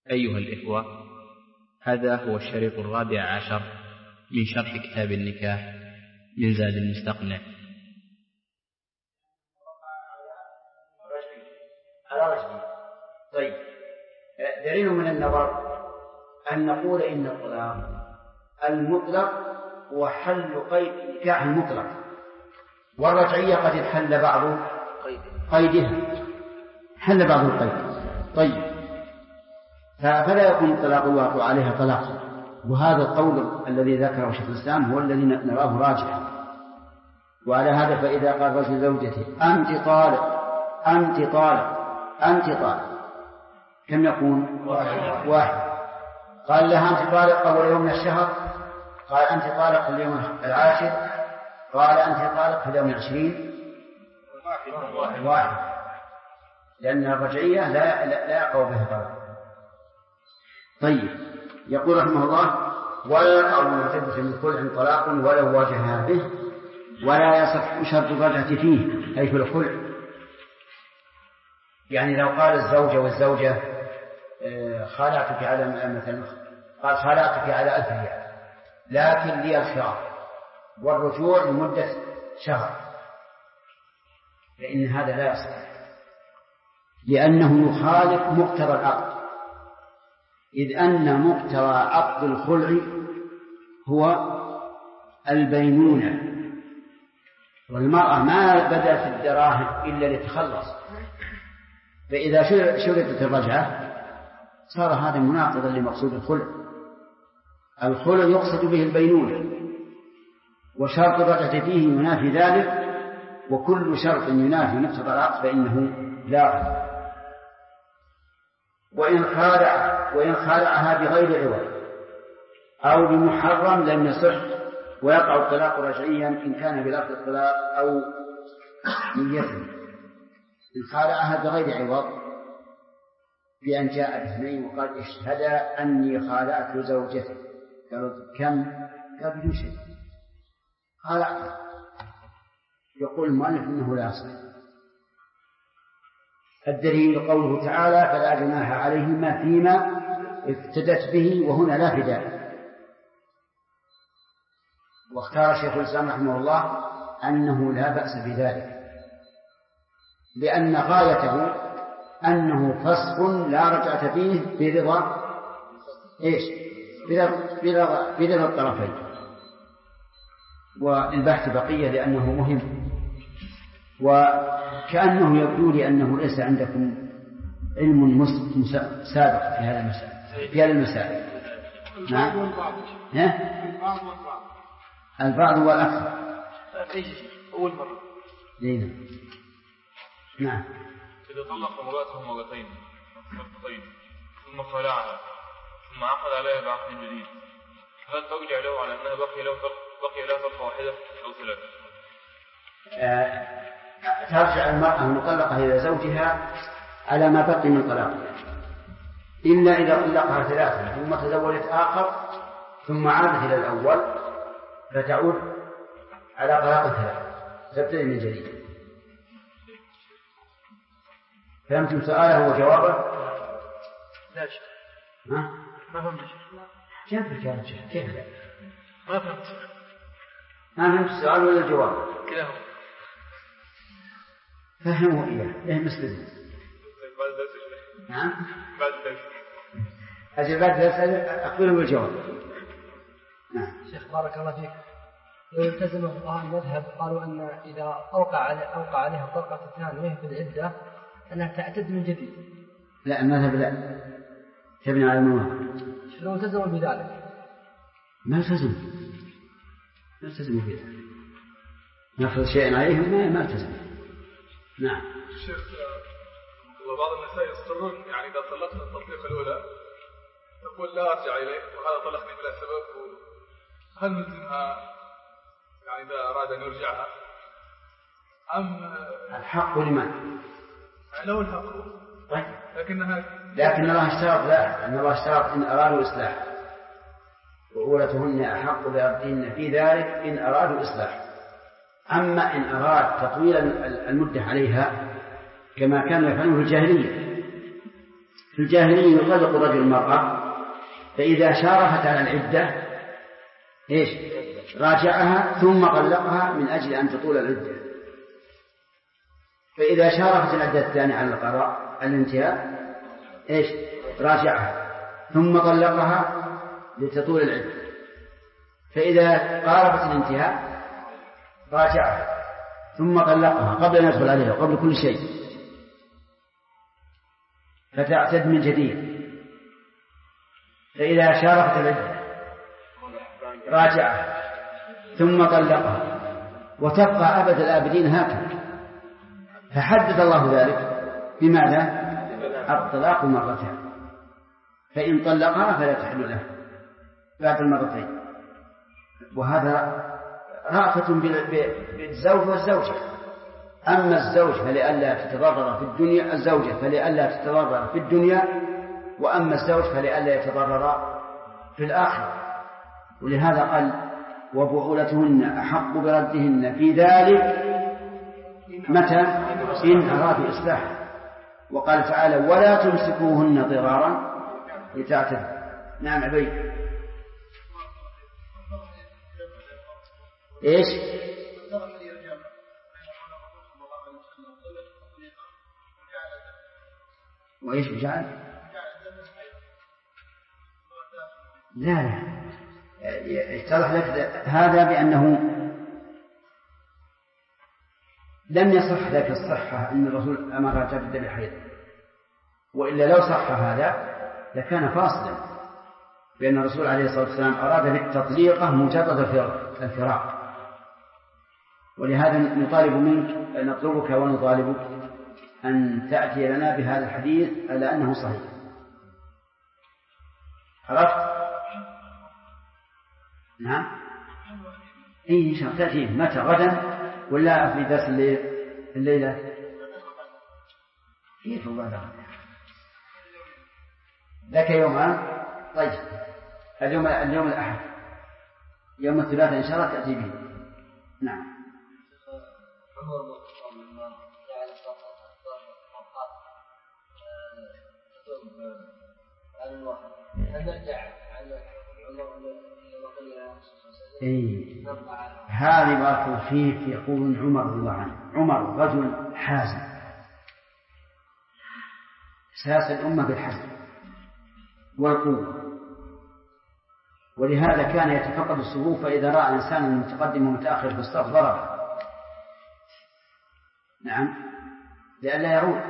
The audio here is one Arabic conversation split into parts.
أيها الإخوة، هذا هو الشريط 14 من شرح كتاب النكاح من زاد المستقنع. طيب، دليل من النظر أن نقول إن الطلاق المطلق هو حل قيد نكاح المطلق، والرجعية قد انحل بعض قيدها، حل بعض القيد. طيب، فلا يكون الطلاق الواقع عليها طلاق، وهذا القول الذي ذكره شيخ الإسلام هو الذي نراه راجحا. وعلى هذا فإذا قال رجل زوجته أنت طالق أنت طالق أنت طالق، كم يكون؟ واحد. قال لها أنت طالق أول يوم من الشهر، قال أنت طالق في اليوم 10، قال أنت طالق في اليوم 20، واحد، لأن الرجعية لا يقع بها طلاق. طيب، يقول رحمه الله: ولا يقع معتدة من خلع طلاق ولو واجهها به، ولا يصح شرط الرجعة فيه، أي في الخلع. يعني لو قال الزوجة والزوجة خالعتك على مثلا، قال خالعتك على 1000 ريال لكن لي الخيار والرجوع لمدة شهر، فإن هذا لا يصح، لأنه يخالف مقتضى العقد، إذ أن مقتضى عقد الخلع هو البينونة، والمرأة ما بدأت الدراهم إلا لتخلص، فإذا شرطت الرجعة صار هذا مناقضا لمقصود الخلع. الخلع يقصد به البينونة، وشرط الرجعة فيه ينافي ذلك، وكل شرط ينافي مقتضى العقد فإنه لا. وإن خالعها بغير عوض أو بمحرم لم يصح، ويقع الطلاق رجعيا إن كان بلفظ الطلاق أو نيته. إن خالعها بغير عوض بأن جاء باثنين وقال اشهدا أني خالعت زوجتي، قالوا كم؟ قال بدون شيء، خالعت. يقول المؤلف إنه لا يصح. الدليل قوله تعالى: فلا جناح عليهما فيما افتدت به، وهنا لا فداء. واختار شيخ الإسلام رحمه الله أنه لا بأس بذلك، لأن غايته أنه فسخ لا رجعة فيه برضا برضا الطرفين. والبحث بقية لأنه مهم، وكأنه يبدو لي أنه ليس عندكم علم سابق في هذا المسائل. نعم، البعض والأكثر أول مرة. نعم. إذا طلق امرأته مرتين ثم خلعها ثم عقد عليها بعقد جديد، هل ترجع له على أنها بقي لها طلقة واحدة أو ثلاثة؟ ترجع المرأة المطلقة إلى زوجها على ما بقي من طلاق، إلا إذا طلقها 3 ثم تزوجت آخر ثم عادت إلى الأول، فتعود على طلاق 3، تبتدئ من جديد. فهمتم سؤاله وجوابه؟ لا شيء. ما فهمت. كيف لا؟ ما فهمت السؤال ولا الجواب؟ كلاهما. فهموا إياه مسلم. بعد درس. نعم. بعد درس. أجل بعد درس أقول بالجواب. نعم. شيخ بارك الله فيك، لو التزم فقهاء المذهب قالوا أن إذا أوقع عليها طلقة ثانية في العدة أنها تعتد من جديد. لا، المذهب لا، تبني على الموافق. لو التزموا بذلك ما التزموا بذلك، نفرض شيئا عليهم ما التزموا. نعم. شيخ، بعض النساء يصرون يعني إذا طلقنا التطليق الأولى تقول لا أرجع إليك وهذا طلقني بلا سبب، هل نلزمها يعني إذا أراد أن يرجعها أم الحق لمن؟ له الحق. طيب. لكن الله اشترط أن الله اشترط إن أرادوا إصلاح، وأولتهن أحق بردهن في ذلك إن أرادوا إصلاح. أما إن أراد تطويل المدة عليها كما كانوا يفعلون في في الجاهلية يطلق الرجل المرأة، فإذا شارفت على العدة راجعها ثم طلقها من أجل أن تطول العدة. فإذا شارفت العدة الثانية على القضاء الانتهاء راجعها ثم طلقها لتطول العدة. فإذا قاربت الانتهاء راجعها ثم طلقها قبل أن يدخل عليها وقبل كل شيء، فتعتد من جديد. فإذا شارفت العدة راجعها ثم طلقها، وتبقى أبد الآبدين هكذا. فحدد الله ذلك بماذا؟ الطلاق مرتين، فإن طلقها فلا تحل له بعد المرتين. وهذا رأفة بالزوج والزوجة. أما الزوج فلئلا تتضرر في الدنيا، الزوجة فلئلا تتضرر في الدنيا، وأما الزوج فلئلا يتضرر في الآخرة. ولهذا قال وبعولتهن أحق بردهن في ذلك متى؟ إن أرادوا إصلاحا. وقال تعالى ولا تمسكوهن ضرارا لتعتدوا. نعم عبيد. إيش؟ وإيش بجعل؟ لا اتضح لك هذا بأنه لم يصح ذاك الصحة أن الرسول أمر تبدأ بالحيض، وإلا لو صح هذا لكان فاصلا، بأن الرسول عليه الصلاة والسلام أراد بالتطليقة مجرد الفراق. ولهذا نطالب منك، نطلبك ونطالبك أن تأتي لنا بهذا الحديث على أنه صحيح. عرفت؟ نعم. إن شاء الله تأتي متى؟ غدا ولا في درس الليلة؟ كيف الله لك يومان؟ طيب اليوم الأحد، يوم الثلاثاء إن شاء الله تأتي به. نعم. هذه ما فيه يقول عمر رضي الله عنه. عمر رجل حازم، ساس الأمة بالحزم والقوة، ولهذا كان يتفقد الصفوف، فإذا رأى إنسان متقدم ومتأخر في الصف ضرب. نعم، لئلا يعود.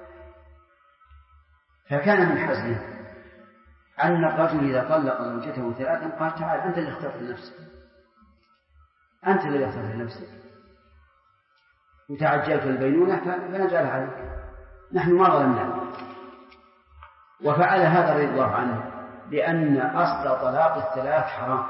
فكان من حزمه أن الرجل إذا طلق زوجته ثلاثا قال تعال أنت اللي اخترت لنفسك، أنت اللي اخترت لنفسك وتعجلت البينونة فنجعلها عليك، نحن ما ظلمناك. وفعل هذا رضي الله عنه لأن أصل طلاق الثلاث حرام.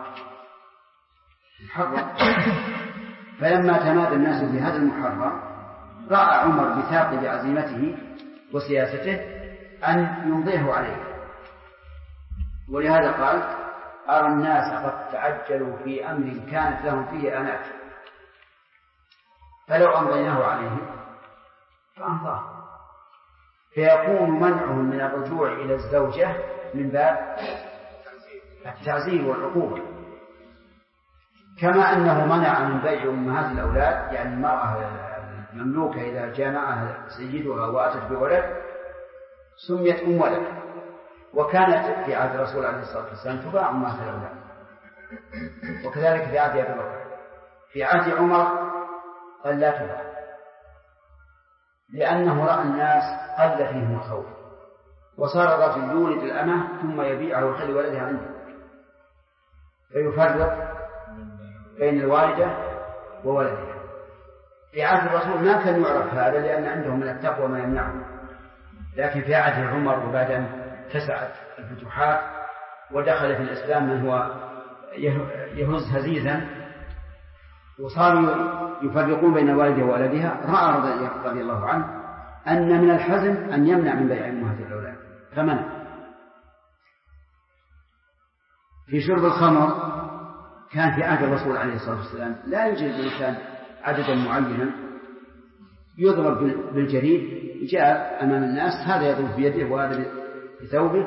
فلما تمادى الناس بهذا المحرم رأى عمر بثاقب عزيمته وسياسته أن يمضيه عليه، ولهذا قال أرى الناس قد تعجلوا في أمر كانت لهم فيه آنات، فلو أمضيناه عليهم فأمضاه. فيكون منعهم من الرجوع إلى الزوجة من باب التعزير والعقوبة، كما أنه منع من بيع أمهات الأولاد، يعني المرأة المملوكة إذا جامعها سيدها وأتت بولد سميت أم ولد، وكانت في عهد الرسول عليه الصلاة والسلام تباع أمهات الأولاد، وكذلك في عهد أبي بكر. في عهد عمر قال لا تباع، لأنه رأى الناس قل فيهم الخوف، وصار الرجل يولد الأمة ثم يبيعها ويخلي ولدها عنده، فيفرق بين الوالدة وولدها. في عهد الرسول ما كان يعرف هذا لأن عندهم من التقوى ما يمنعه، لكن في عهد عمر وبعد أن اتسعت الفتوحات ودخل في الإسلام من هو يهز هزيزا وصاروا يفرقون بين الوالدة وولدها، رأى رضي الله عنه أن من الحزم أن يمنع من بيع أمهات الأولاد فمنع. في شرب الخمر كان في عهد الرسول عليه الصلاة والسلام لا يوجد الإنسان عددا معينا يضرب بالجريد، جاء أمام الناس هذا يضرب بيده وهذا بثوبه،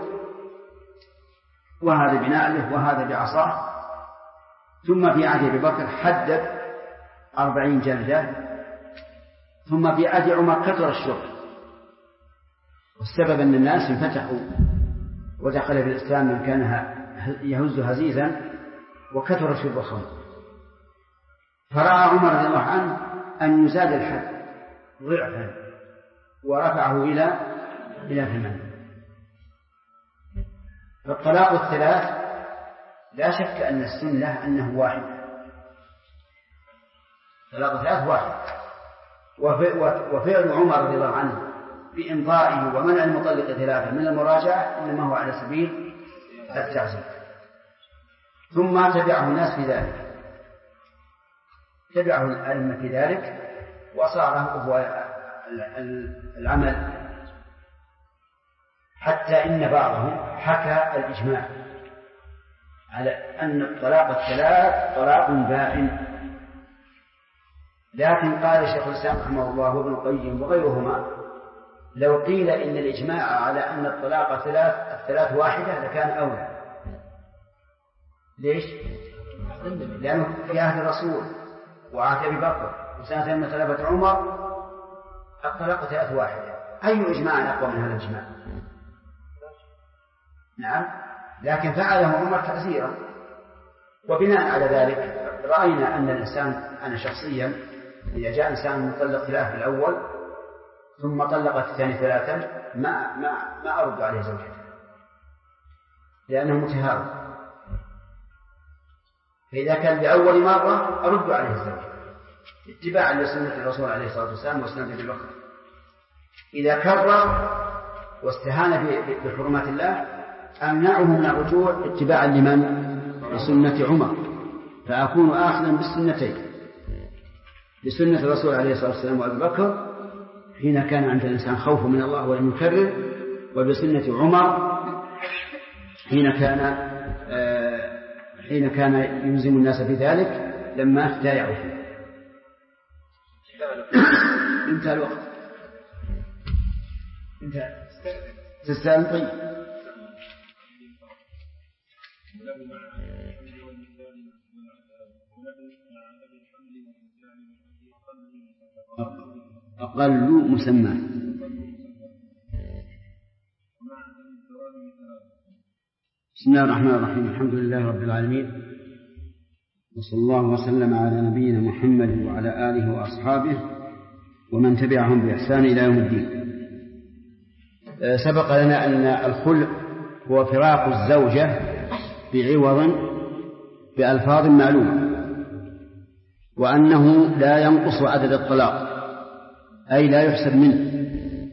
وهذا بنعله وهذا بعصاه. ثم في عهد أبي بكر حدد 40 جلدة. ثم في عهد عمر كثر الشرب، والسبب أن الناس انفتحوا ودخل في الإسلام من كان يهز هزيزا، وكثر شرب الخمر، فرأى عمر رضي الله عنه أن يزاد الحد ضعفا ورفعه إلى 8. فالطلاق الثلاث لا شك أن السنة أنه واحد، طلاق الثلاث واحد. وفعل عمر رضي الله عنه بإمضائه ومنع المطلق ثلاثة من المراجعة إنما هو على سبيل التعزيز. ثم تبعه الناس في ذلك، تبعه الأئمة في ذلك، وصار هو العمل، حتى إن بعضهم حكى الإجماع على أن الطلاق الثلاث طلاق بائن. لكن قال شيخ الإسلام رحمه الله وابن القيم وغيرهما: لو قيل إن الإجماع على أن الطلاق الثلاث واحدة لكان أولى. ليش؟ لأنه في عهد الرسول وعهد أبي بكر وسنة من خلافة عمر الطلاق 3 واحدة، أي إجماع أقوى من هذا الإجماع؟ نعم، لكن فعله عمر تأثيرا. وبناء على ذلك رأينا أن الإنسان، أنا شخصيا إذا جاء إنسان مطلق ثلاث الأول ثم طلق الثاني 3 ما أرد عليه زوجته، لأنه متهاون. فإذا كان لأول مرة أرد عليه الزوجة اتباعا لسنة الرسول عليه الصلاة والسلام وسنة أبي بكر. إذا كرر واستهان بحرمات الله أمنعه من الرجوع اتباعا لمن؟ لسنة عمر، فأكون آخذا بالسنتين، بسنة الرسول عليه الصلاة والسلام وأبي بكر حين كان عند الإنسان خوف من الله ولم يكرر، وبسنة عمر حين كان يلزم الناس بذلك لما افتايعوا فيه. انتهى الوقت. انتهى. تستاهل. طيب. أقل مسمى. بسم الله الرحمن الرحيم. الحمد لله رب العالمين، وصلى الله وسلم على نبينا محمد وعلى آله وأصحابه ومن تبعهم بإحسان إلى يوم الدين. سبق لنا أن الخلع هو فراق الزوجة بعوض بألفاظ معلومة، وأنه لا ينقص عدد الطلاق، أي لا يحسب منه،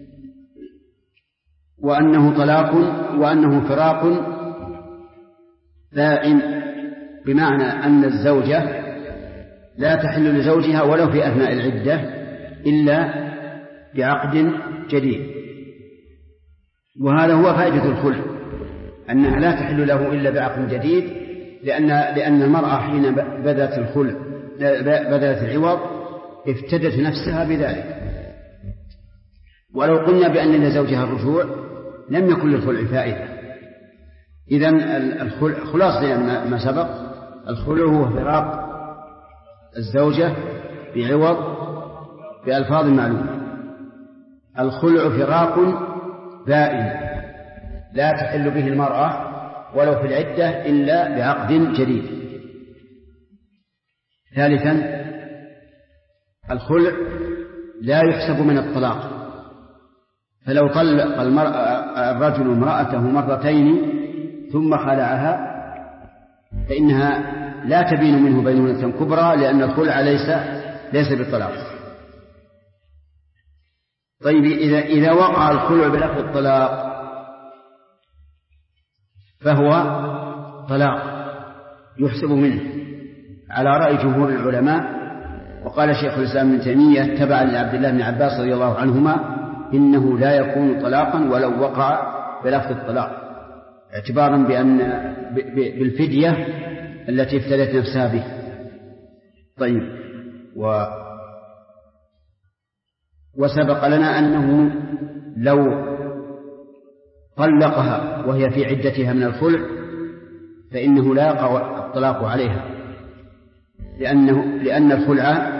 وأنه طلاق، وأنه فراق بائن، بمعنى أن الزوجة لا تحل لزوجها ولو في أثناء العدة إلا بعقد جديد. وهذا هو فائدة الخلع، أنها لا تحل له إلا بعقد جديد، لأن المرأة حين بدأت الخلع بدأت العوض افتدت نفسها بذلك. ولو قلنا بأن لزوجها الرجوع لم يكن للخلع فائدة. إذن خلاصة ما سبق، الخلع هو فراق الزوجة بعوض بألفاظ معلومة. الخلع فراق بائن لا تحل به المرأة ولو في العدة إلا بعقد جديد. ثالثا، الخلع لا يحسب من الطلاق، فلو طلق الرجل امرأته مرتين ثم خلعها فإنها لا تبين منه بينونة كبرى، لأن الخلع ليس بالطلاق. طيب، إذا وقع الخلع بلفظ الطلاق فهو طلاق يحسب منه على رأي جمهور العلماء. وقال شيخ الإسلام ابن تيمية تبعا لعبد الله بن عباس رضي الله عنهما: إنه لا يكون طلاقا ولو وقع بلفظ الطلاق، اعتبارا بالفدية التي افتدت نفسها به. طيب، وسبق لنا أنه لو طلقها وهي في عدتها من الخلع فإنه لا يقع الطلاق عليها، لأن الخلع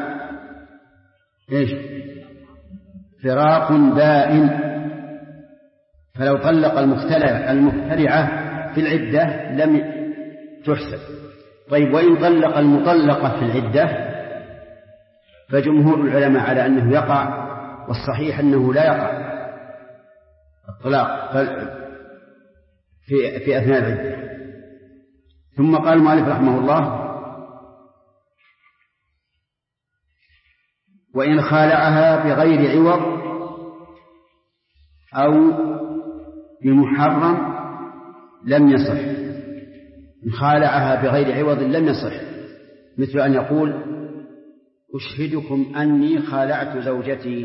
فراق بائن، فلو طلق المختلعة في العدة لم تحسب. طيب، وإن طلق المطلقة في العدة فجمهور العلماء على أنه يقع، والصحيح أنه لا يقع الطلاق في أثناء العدة. ثم قال المؤلف رحمه الله: وإن خالعها بغير عوض أو بمحرم لم يصح. إن خالعها بغير عوض لم يصح، مثل أن يقول: أشهدكم أني خالعت زوجتي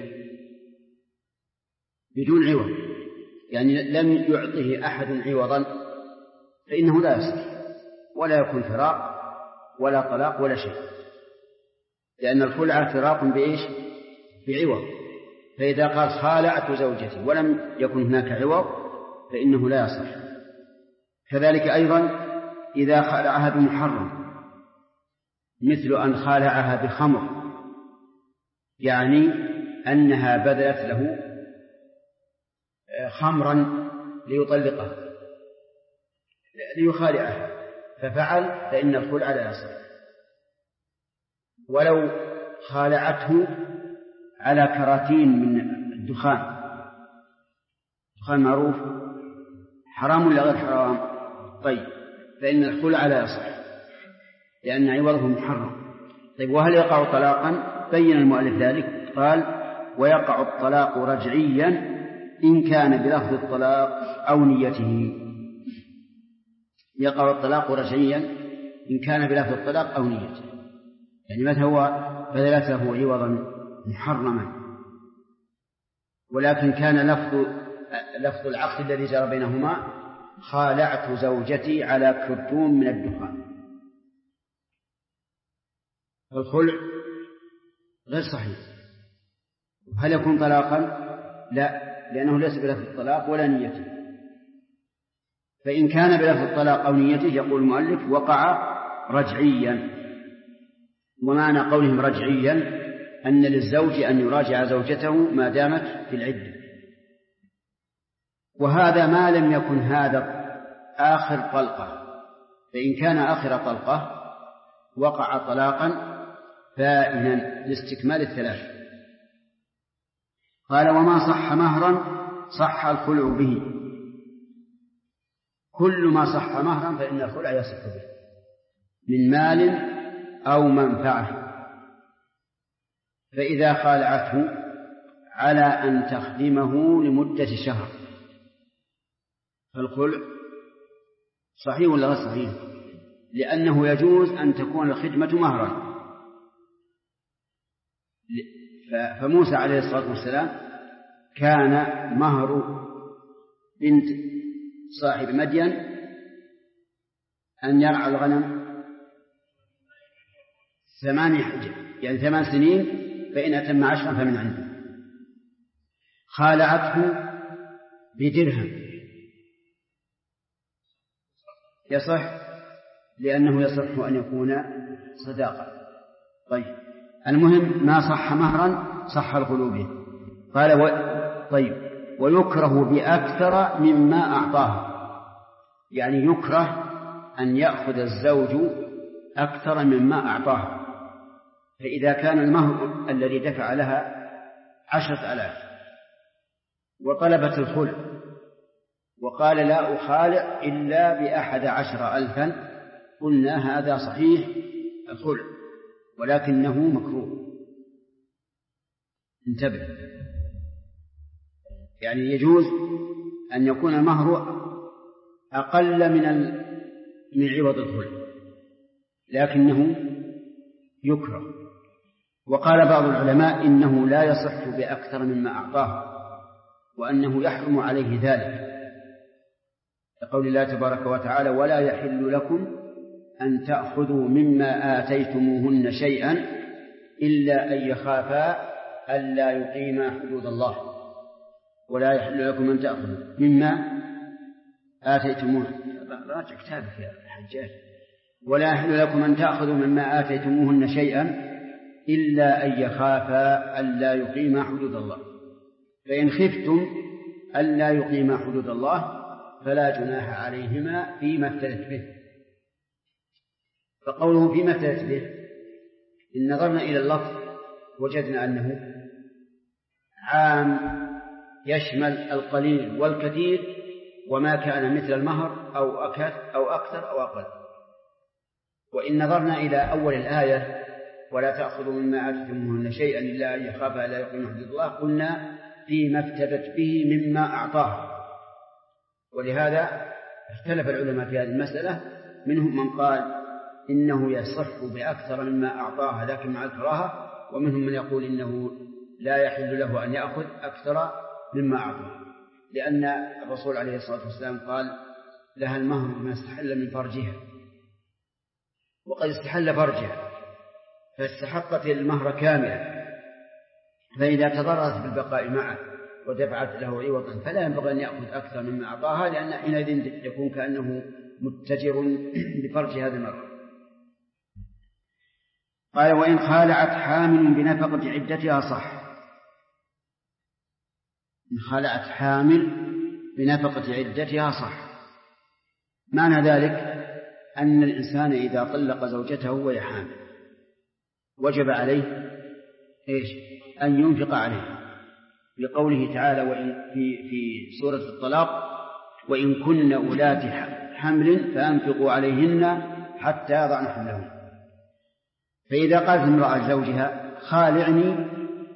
بدون عوض، يعني لم يعطه أحد عوضا، فإنه لا يصح ولا يكون فراق ولا طلاق ولا شيء، لأن الخلع فراق بعوض. فإذا قال خالعت زوجتي ولم يكن هناك عوض فإنه لا يصح. كذلك أيضا إذا خالعها بمحرم، مثل أن خالعها بخمر، يعني أنها بذلت له خمرا ليطلقها ليخالعها ففعل، فإن الخلع لا يصح. ولو خالعته على كراتين من الدخان، الدخان معروف حرام ولا غير حرام؟ طيب، فإن الخلع لا يصح لأن عوضه محرم. طيب، وهل يقع طلاقا؟ بين المؤلف ذلك، قال: ويقع الطلاق رجعيا إن كان بلفظ الطلاق أو نيته. يقع الطلاق رجعيا إن كان بلفظ الطلاق أو نيته، يعني متى هو بذلت له عوضا محرما، ولكن كان لفظ العقد الذي جرى بينهما: خالعت زوجتي على كرتون من الدخان. الخلع غير صحيح. هل يكون طلاقا؟ لا، لأنه ليس بلفظ الطلاق ولا نيته. فإن كان بلفظ الطلاق أو نيته يقول المؤلف: وقع رجعيا. ومعنى قولهم رجعيا أن للزوج أن يراجع زوجته ما دامت في العدة، وهذا ما لم يكن هذا آخر طلقة. فإن كان آخر طلقة وقع طلاقا بائنا لاستكمال الثلاث. قال: وما صح مهرا صح الخلع به. كل ما صح مهرا فإن الخلع يصح به من مال أو منفعة. فإذا خالعته على أن تخدمه لمدة شهر فالخلع صحيح ولا غير صحيح؟ لأنه يجوز أن تكون الخدمة مهرا. فموسى عليه الصلاة والسلام كان مهر بنت صاحب مدين أن يرعى الغنم 8 سنين، فإن أتم 10 فمن عنده. خالعته بدرهم يصح، لأنه يصح أن يكون صداقة. طيب، المهم ما صح مهرا صح الخلو به. قال: طيب، ويكره بأكثر مما أعطاه. يعني يكره أن يأخذ الزوج أكثر مما أعطاه. فإذا كان المهر الذي دفع لها 10,000 وطلبت الخلع وقال: لا أخالع إلا ب11,000، قلنا هذا صحيح الخلع ولكنه مكروه. انتبه، يعني يجوز أن يكون المهر أقل من عوض الخلع لكنه يكره. وقال بعض العلماء إنه لا يصح بأكثر مما أعطاه، وأنه يحرم عليه ذلك، لقول الله تبارك وتعالى: ولا يحل لكم أن تأخذوا مما آتيتموهن شيئا إلا أن يخافا ألا يقيما حدود الله. ولا يحل لكم أن تأخذوا مما آتيتموه، راجع كتابك يا حجاج. ولا يحل لكم أن تأخذوا مما آتيتموهن شيئا إلا أن يخافا ألا يقيما حدود الله، فإن خفتم ألا يقيما حدود الله فلا جناح عليهما فيما افتدت به. فقوله فيما افتدت به، إن نظرنا إلى اللفظ وجدنا أنه عام يشمل القليل والكثير وما كان مثل المهر أو أكثر أو أقل. وإن نظرنا إلى أول الآية ولا تأخذوا مما آتيتموهن شيئا إلا أن يخافا ألا يقيما حدود الله، قلنا فيما افتدت به مما أعطاه. ولهذا اختلف العلماء في هذه المسألة، منهم من قال إنه يصح بأكثر مما أعطاه لكن مع الكراهة، ومنهم من يقول إنه لا يحل له أن يأخذ أكثر مما أعطاه، لأن الرسول عليه الصلاة والسلام قال لها المهر بما استحل من فرجها، وقد استحل فرجها فاستحقت المهر كاملا، فإذا تضررت بالبقاء معه ودفعت له عوضا فلا ينبغي أن يأخذ أكثر مما أعطاها، لأن حينئذ يكون كأنه متجر بفرج هذه المرة. قال وإن خالعت حامل بنفقة عدتها صح. إن خالعت حامل بنفقة عدتها صح. معنى ذلك أن الإنسان إذا طلق زوجته وهي حامل وجب عليه أن ينفق عليها، لقوله تعالى وإن في سورة الطلاق وإن كن أولات حمل فأنفقوا عليهن حتى يضعن حملهن. فإذا قالت امرأة زوجها خالعني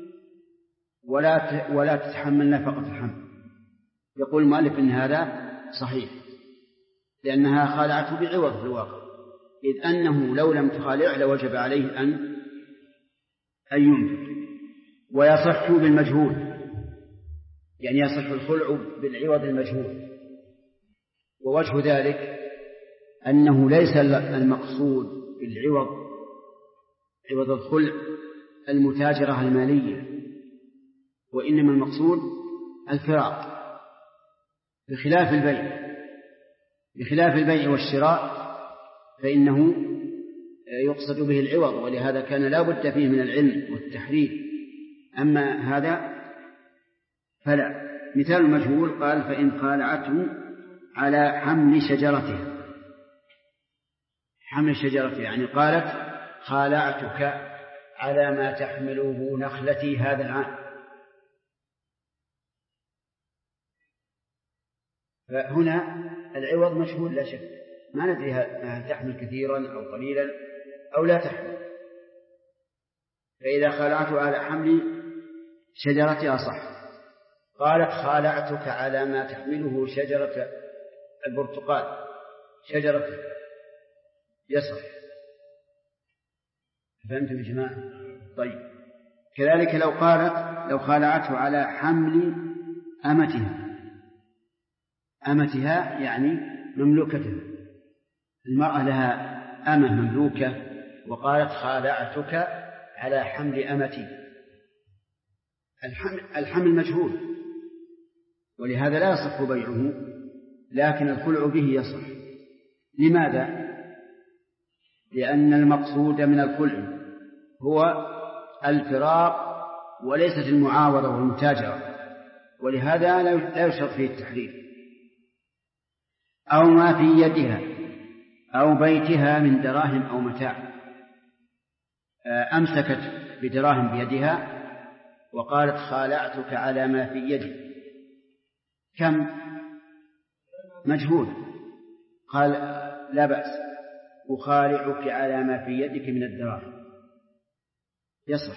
ولا تتحمل نفقة الحمل، يقول المؤلف إن هذا صحيح، لأنها خالعته بعوض في الواقع، إذ أنه لو لم تخالعه لوجب عليه أن ينفق. ويصح بالمجهول، يعني يصح الخلع بالعوض المجهول. ووجه ذلك أنه ليس المقصود بالعوض عوض الخلع المتاجرة المالية، وإنما المقصود الفراق، بخلاف البيع والشراء فإنه يقصد به العوض، ولهذا كان لا بد فيه من العلم والتحرير. أما هذا فلا. مثال المجهول قال فإن خالعته على حمل شجرته، حمل شجرته يعني قالت خالعتك على ما تحمله نخلتي هذا العام، فهنا العوض مجهول لا شك، ما ندري هل تحمل كثيرا أو قليلا أو لا تحمل. فإذا خالعته على حمل شجرتها صح. قالت خالعتك على ما تحمله شجرة البرتقال شجرة، يصح. فهمتم يا جماعة؟ طيب. كذلك لو خالعته على حمل أمتها يعني مملوكتها، المرأة لها أمة مملوكة وقالت خالعتك على حمل أمتي، الحمل مجهول ولهذا لا يصح بيعه، لكن الخلع به يصح. لماذا؟ لأن المقصود من الخلع هو الفراق وليست المعاوضة والمتاجرة، ولهذا لا يشرط فيه التحرير. أو ما في يدها أو بيتها من دراهم أو متاع، أمسكت بدراهم بيدها وقالت خالعتك على ما في يدي، كم؟ مجهول. قال لا بأس، أخالعك على ما في يدك من الدراهم، يصح.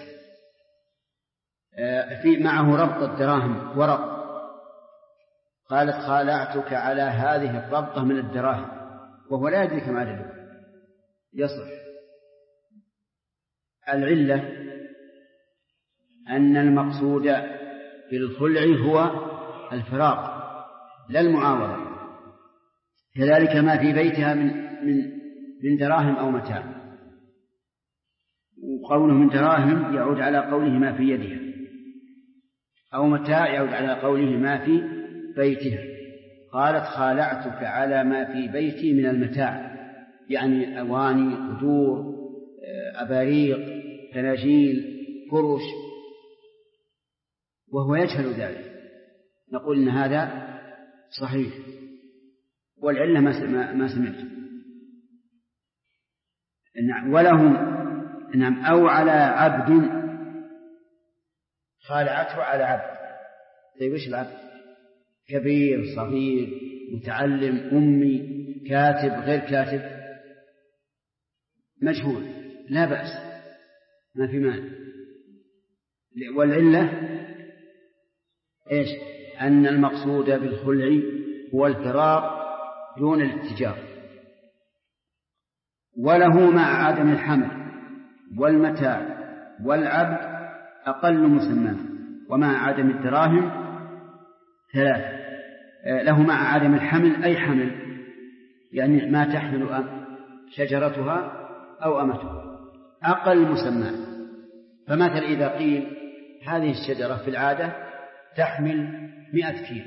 في معه ربط الدراهم ورق، قالت خالعتك على هذه الربطة من الدراهم وهو لا يدري كم عدده، يصح. العلة أن المقصود في الخلع هو الفراق لا المعاوضة. كذلك ما في بيتها من دراهم أو متاع، وقوله من دراهم يعود على قوله ما في يدها، أو متاع يعود على قوله ما في بيتها. قالت خالعتك على ما في بيتي من المتاع، يعني أواني، قدور، أباريق، فناجيل، فرش، وهو يجهل ذلك. نقول إن هذا صحيح، والعلة ما سمعت. ولهم نعم أو على عبد، خالعته على عبد. طيب وش العبد؟ كبير، صغير، متعلم، أمي، كاتب، غير كاتب، مجهول، لا بأس، ما في مانع. والعلة إيش؟ أن المقصود بالخلع هو الفراق دون الاتجار. وله مع عدم الحمل والمتاع والعبد أقل مسمى، ومع عدم الدراهم 3. له مع عدم الحمل أي حمل، يعني ما تحمل شجرتها أو أمتها، أقل مسمى. فمثل إذا قيل هذه الشجرة في العادة تحمل 100 كيلو،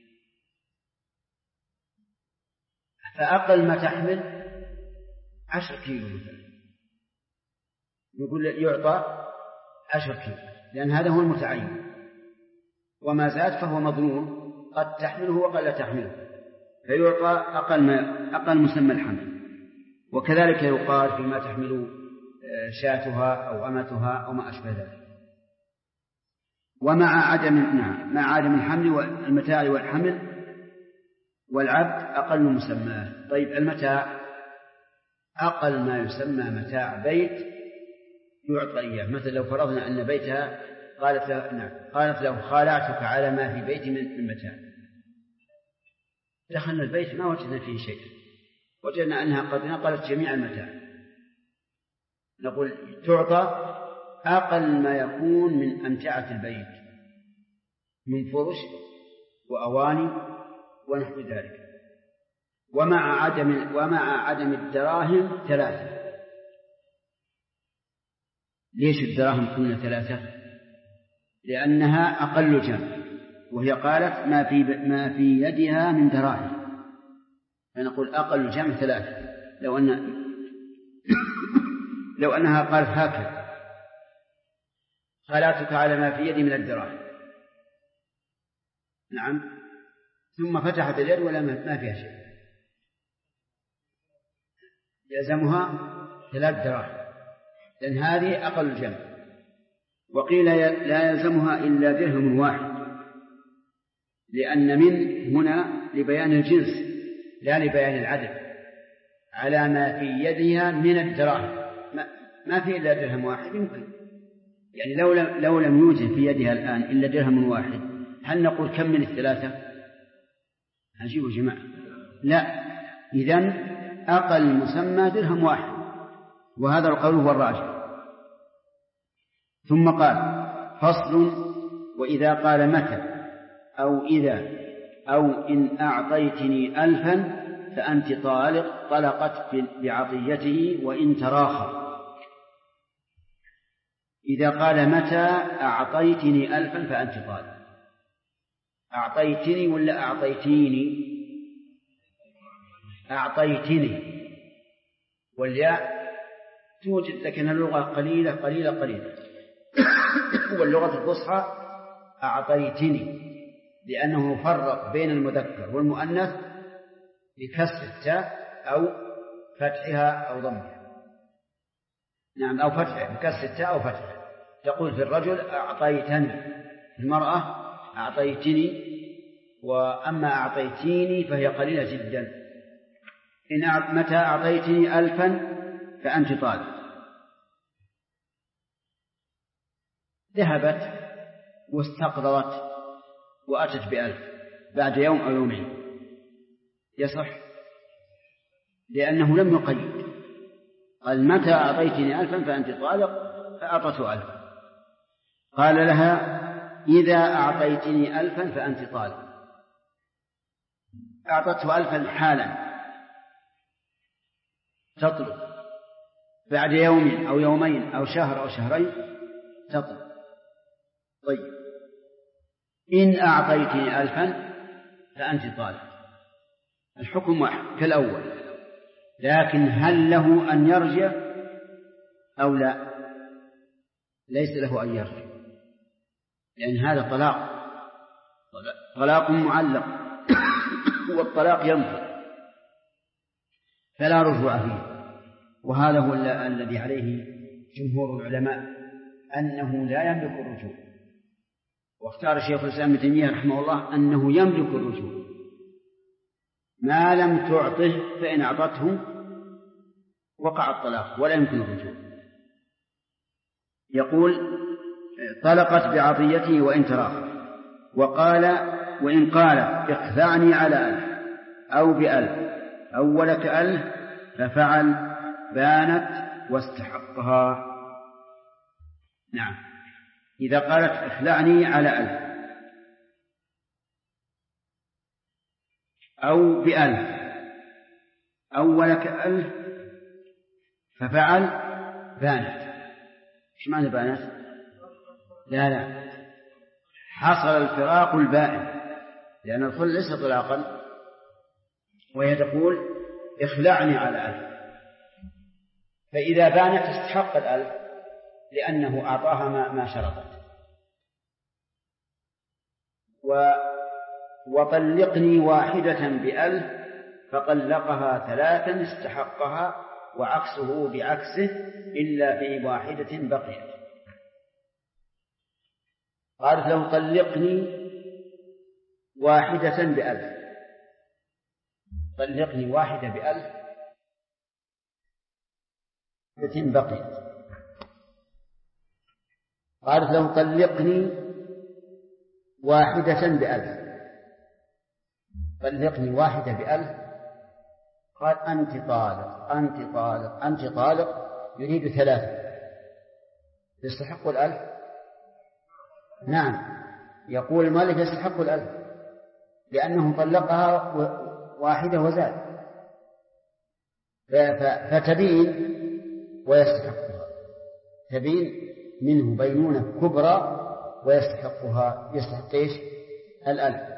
فأقل ما تحمل 10 كيلو مثلا، يقول يعطى 10 كيلو، لأن هذا هو المتعين، وما زاد فهو مظنون، قد تحمله وقد لا تحمله، فيعطى أقل مسمى الحمل. وكذلك يقال فيما تحمل شاتها أو أمتها أو ما أشبه ذلك. ومع عدم الحمل والمتاع والحمل والعبد أقل مسماه. طيب المتاع أقل ما يسمى متاع بيت يعطى إياه. مثل لو فرضنا أن بيتها قالت له خالعتك على ما في بيتي من متاع، دخلنا البيت ما وجدنا فيه شيء، وجدنا أنها قد نقلت جميع المتاع، نقول تعطى أقل ما يكون من أمتعة البيت من فرش وأواني ونحو ذلك. ومع عدم الدراهم 3. ليش الدراهم قلنا 3؟ لأنها أقل جمع، وهي قالت ما في يدها من دراهم، فنقول أقل جمع 3. لو أنها قالت هكذا خالعتك على ما في يدي من الدراهم، نعم، ثم فتحت اليد ولا ما فيها شيء، يلزمها 3 دراهم، لأن هذه أقل جمع. وقيل لا يلزمها إلا درهم واحد، لأن من هنا لبيان الجنس لا لبيان العدد. على ما في يدها من الدراهم، ما في إلا درهم واحد يمكن، يعني لو لم يوجد في يدها الآن إلا درهم واحد، هل نقول كم من 3؟ عجيب يا جماعة. لا، إذن أقل مسمى درهم واحد، وهذا القول هو الراجح. ثم قال فصل: وإذا قال متى أو إذا أو إن أعطيتني 1000 فأنت طالق، طلقت بعطيته وإن تراخى. إذا قال متى أعطيتني 1000 فأنت طالق، أعطيتني ولا أعطيتيني؟ أعطيتني، والياء توجد لكن اللغة قليلة قليلة قليلة. واللغة الفصحى أعطيتني، لأنه فرق بين المذكر والمؤنث بكسر التاء أو فتحها أو ضمها، نعم، أو فتحها، بكسر التاء أو فتحها. تقول في الرجل أعطيتني، المرأة أعطيتني. وأما أعطيتيني فهي قليلة جدا. متى أعطيتني 1000 فأنت طالق. ذهبت واستقرضت وأتت ب1000 بعد يوم أو يومين، يصح، لأنه لم يقيد، قال متى أعطيتني 1000 فأنت طالق، فأعطته 1000. قال لها إذا أعطيتني 1000 فأنت طالق، أعطته 1000 حالا، تطلق بعد يوم أو يومين أو شهر أو شهرين تطلق. طيب إن أعطيتني 1000 فأنت طالق، الحكم واحد كالأول، لكن هل له أن يرجع أو لا؟ ليس له أن يرجع، لأن هذا طلاق معلق والطلاق ينفذ فلا رجوع فيه. وهذا هو الذي عليه جمهور العلماء أنه لا يملك الرجوع، واختار شيخ الإسلام ابن تيمية رحمه الله أنه يملك الرجوع ما لم تعطه، فإن أعطته وقع الطلاق ولا يمكن الرجوع. يقول طلقت بعطيته وإن تراخى، وإن قال اخذعني على ألف أو بألف أو ولك ألف ففعل بانت واستحقها. نعم، إذا قالت اخلعني على ألف أو بألف أو ولك ألف ففعل بانت. إيش معنى بانت؟ لا حصل الفراق البائن، لأن الخلع ليس طلاقا، وهي تقول اخلعني على ألف، فإذا بانت استحق الألف لأنه أعطاها ما شرطت. وطلقني واحدة بألف فطلقها ثلاثا استحقها، وعكسه بعكسه إلا في واحدة بقيت. قالت له طلقني واحدة بألف، طلقني واحدة بألف بقيت. قالت له طلقني واحدة بألف، طلقني واحدة بألف. قال أنت طالق أنت طالق أنت طالق، يريد ثلاثة، يستحق الألف؟ نعم، يقول المالك يستحق الألف لأنه طلقها واحدة وزاد، فتبين ويستحقها، تبين منه بينونة كبرى ويستحقها، يستحق إيش؟ الألف،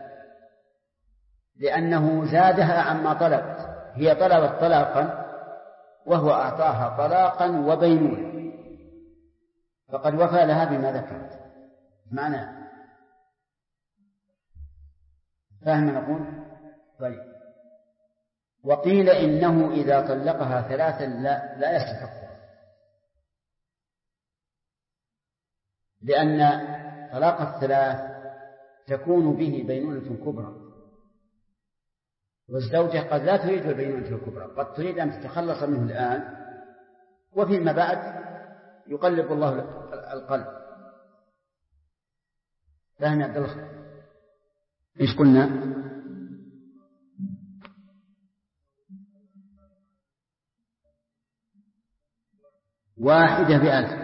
لأنه زادها عما طلبت. هي طلبت طلاقا وهو أعطاها طلاقا وبينونة، فقد وفى لها بما ذكرت. معنى فهم نقول؟ طيب. وقيل إنه إذا طلقها ثلاثا لا يستحقها، لأن طلاق الثلاث تكون به بينونة كبرى، والزوجة قد لا تريد البينونة الكبرى، قد تريد أن تتخلص منه الآن وفيما بعد يقلب الله القلب. فهم عبد الله؟ إيش قلنا؟ واحدة بألف.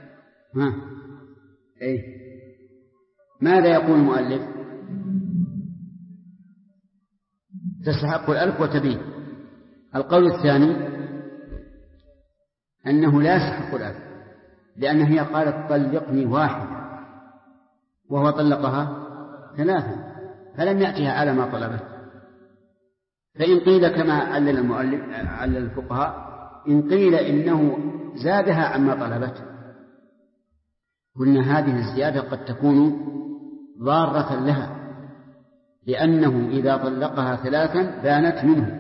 إيه؟ ماذا يقول المؤلف؟ تستحق الألف وتبين. القول الثاني أنه لا يستحق الألف، لأن هي قالت طلقني واحدة وهو طلقها ثلاثة، فلم يأتها على ما طلبت. فإن قيل كما علل المؤلف علل الفقهاء، إن قيل إنه زادها عما طلبت، قلنا هذه الزيادة قد تكون ضارة لها، لأنه إذا طلقها ثلاثا بانت منه،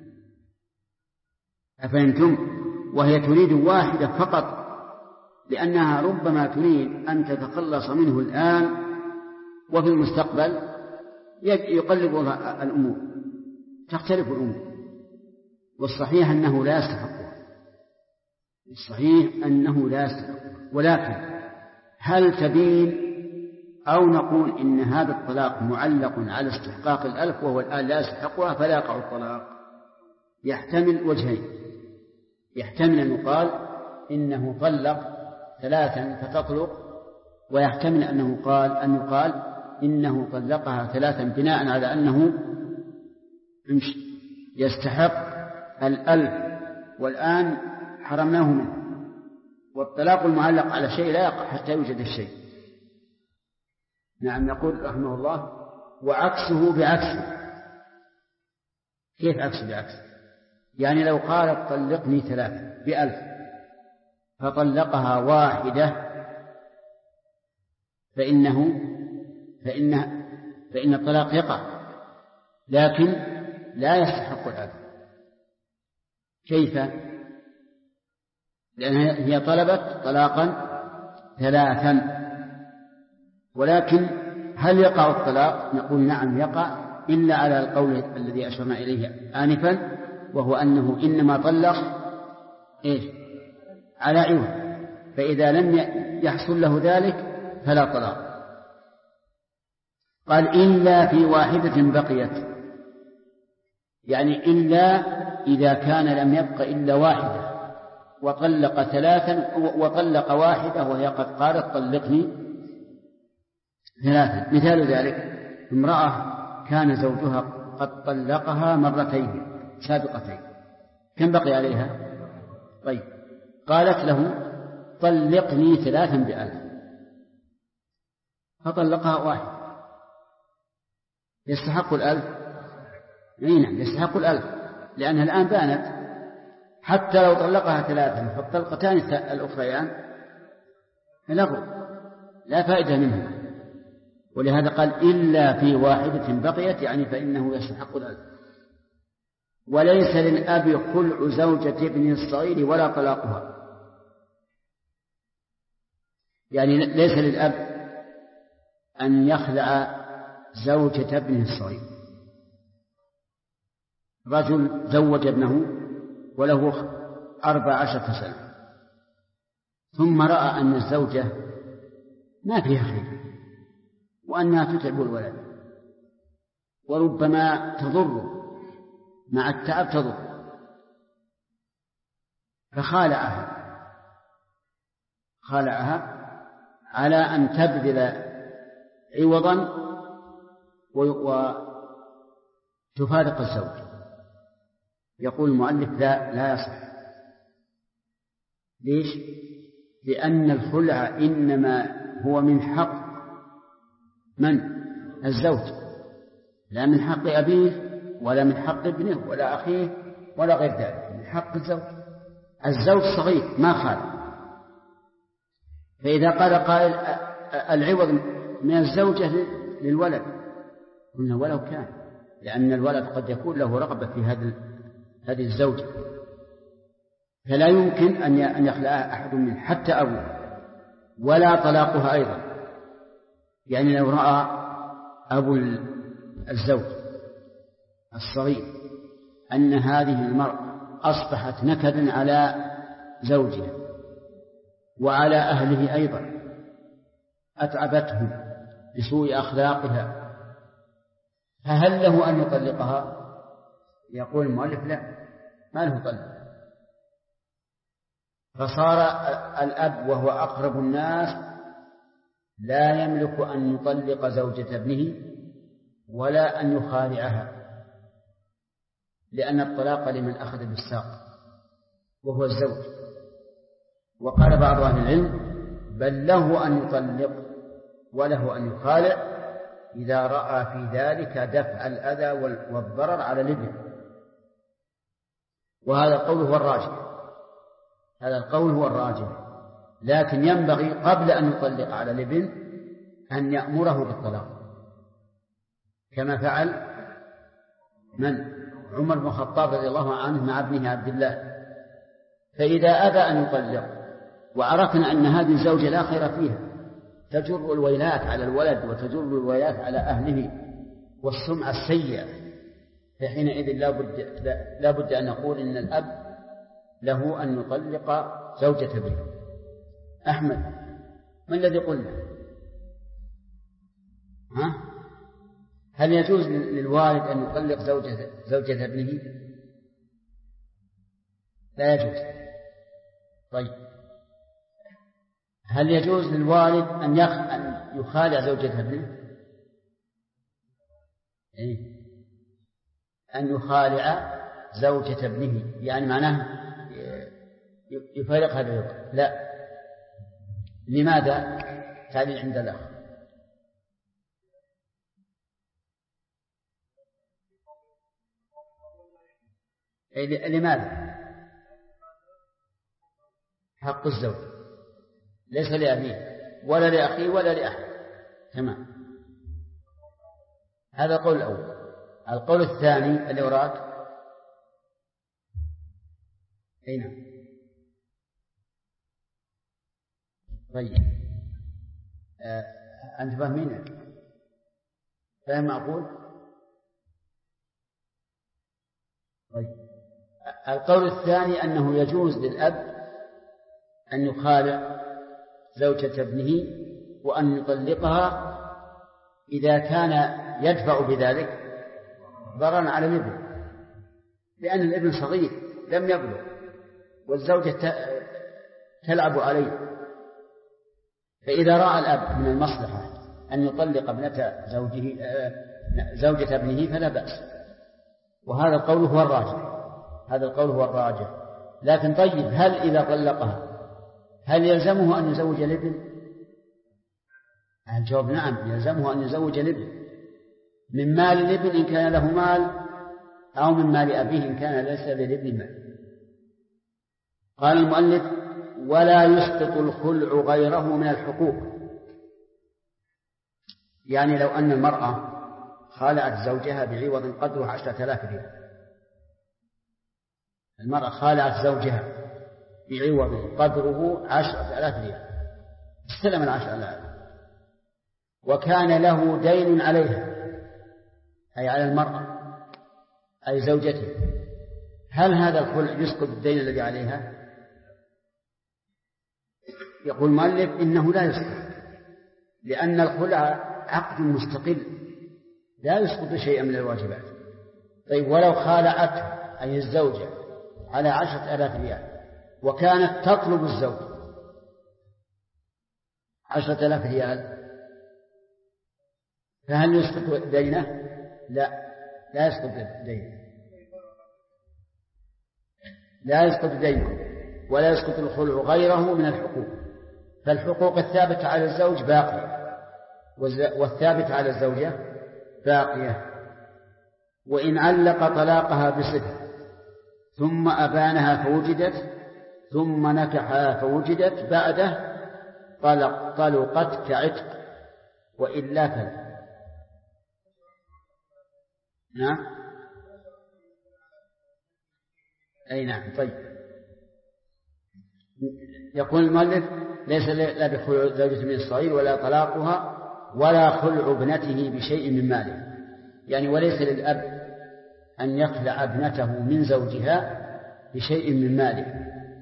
أفهمتم؟ وهي تريد واحدة فقط، لأنها ربما تريد أن تتخلص منه الآن وفي المستقبل يقلب الأمور، تختلف الأمور. والصحيح أنه لا يستحقها، الصحيح أنه لا يستحقها. ولكن هل تبين أو نقول إن هذا الطلاق معلق على استحقاق الألف وهو الآن لا يستحقها فلا يقع الطلاق؟ يحتمل وجهين، يحتمل أن يقال إنه طلق ثلاثا فتطلق، ويحتمل أن يقال إنه طلقها ثلاثا بناء على أنه يستحق الألف والآن حرمناه منه. والطلاق المعلق على شيء لا يقع حتى يوجد الشيء. نعم. يقول رحمه الله وعكسه بعكسه، كيف عكس بعكس؟ يعني لو قالت طلقني 3 ب1000 فطلقها 1 فإن الطلاق يقع، لكن لا يستحق 1000. كيف؟ لأنها هي طلبت طلاقا 3، ولكن هل يقع الطلاق؟ نقول نعم يقع، إلا على القول الذي أشرنا إليه آنفا، وهو أنه إنما طلق على عوض، فإذا لم يحصل له ذلك فلا طلاق. قال إلا في 1 بقيت، يعني إلا إذا كان لم يبق إلا 1 وطلق 3 وطلق 1 وهي قد قالت طلقني 3. مثال ذلك امرأة كان زوجها قد طلقها 2 مرتين سابقتين، كم بقي عليها؟ طيب، قالت له طلقني 3 ب1000 فطلقها 1، يستحق 1000؟ نعم يستحق 1000، لأنها الآن بانت. حتى لو طلقها 3 فالطلقتان الأخريان لغو لا فائدة منها، ولهذا قال إلا في 1 بقيت، يعني فإنه يستحق 1000. وليس للأب خلع زوجة ابن الصغير ولا طلاقها، يعني ليس للأب أن يخلع زوجة ابنه الصغير. رجل زوج ابنه وله 14 سنة، ثم رأى أن الزوجة ما فيها خير وأنها تتعب الولد وربما تضر، مع التعب تضر، فخالعها على أن تبذل عوضا وتفارق الزوج. يقول المؤلف لا يصح. ليش؟ لأن الخلع إنما هو من حق من؟ الزوج، لا من حق أبيه ولا من حق ابنه ولا أخيه ولا غير ذلك، من حق الزوج. الزوج صغير ما خالع، فإذا قال قائل العوض من الزوجة للولد، قلنا ولو كان، لأن الولد قد يكون له رغبة في هذه الزوجة، فلا يمكن أن يخلعها أحد منه حتى أبوه، ولا طلاقها أيضا. يعني لو رأى أبو الزوج الصغير أن هذه المرأة أصبحت نكدا على زوجها وعلى أهله أيضا، أتعبتهم بسوء أخلاقها، فهل له أن يطلقها؟ يقول المؤلف لا، ما له طلق. فصار الأب وهو أقرب الناس لا يملك أن يطلق زوجة ابنه ولا أن يخالعها، لأن الطلاق لمن أخذ بالساق وهو الزوج. وقال بعض أهل العلم بل له أن يطلق وله أن يخالع إذا رأى في ذلك دفع الأذى والضرر على الابن. وهذا القول هو الراجح، هذا القول هو الراجح، لكن ينبغي قبل أن يطلق على الابن أن يأمره بالطلاق، كما فعل من؟ عمر بن الخطاب رضي الله عنه مع ابنه عبد الله. فإذا أبى أن يطلق وعرفنا أن هذه الزوجة لا خير فيها، تجر الويلات على الولد وتجر الويلات على أهله والسمعة السيئة، فحينئذ لا بد أن نقول إن الأب له أن يطلق زوجة ابنه. أحمد، ما الذي قلنا؟ هل يجوز للوالد أن يطلق زوجة ابنه؟ لا يجوز. طيب، هل يجوز للوالد أن يخالع زوجة ابنه؟ أن يخالع زوجة ابنه يعني معناه يفارقها بالعقد؟ لا. لماذا؟ تعليل عند الأخ. لماذا؟ حق الزوج ليس لأبيه ولا لأخيه ولا لأحد. تمام. هذا القول الأول. القول الثاني اللي وراك نعم. طيب أنت فاهمين؟ فهم معقول؟ طيب القول الثاني أنه يجوز للأب أن يخالع زوجة ابنه وأن يطلقها إذا كان يدفع بذلك ضررا على الابن، لأن الابن صغير لم يبلغ والزوجة تلعب عليه. فإذا رأى الأب من المصلحة أن يطلق ابنة زوجة ابنه فلا بأس، وهذا القول هو الراجح. هذا القول هو الراجح. لكن طيب هل إذا طلقها هل يلزمه أن يزوج الابن؟ الجواب نعم، يلزمه أن يزوج الابن من مال الابن إن كان له مال، أو من مال أبيه إن كان ليس للابن مال. قال المؤلف: ولا يسقط الخلع غيره من الحقوق. يعني لو أن المرأة خالعت زوجها بعوض قدره 10,000 ريال، المرأة خالعت زوجها بعوض قدره 10,000 ريال، استلم 10,000 وكان له دين عليها أي على المرأة أي زوجته، هل هذا الخلع يسقط الدين الذي عليها؟ يقول المؤلف إنه لا يسقط، لأن الخلع عقد مستقل لا يسقط شيئا من الواجبات. طيب ولو خالعته أي الزوجة على 10,000 ريال وكانت تطلب الزوج 10,000 ريال، فهل يسقط دينه؟ لا يسقط دينه، لا يسقط دينه، ولا يسقط الخلع غيره من الحقوق. فالحقوق الثابتة على الزوج باقية، والثابتة على الزوجة باقية. وإن علق طلاقها بصفة ثم أبانها فوجدت ثم نكحها فوجدت بعده طلقت كعتق وإلا فلا. نعم أي نعم. طيب يقول المؤلف: ليس لا بخلع زوجة من الصغير ولا طلاقها ولا خلع ابنته بشيء من ماله. يعني وليس للأب أن يخلع ابنته من زوجها بشيء من ماله،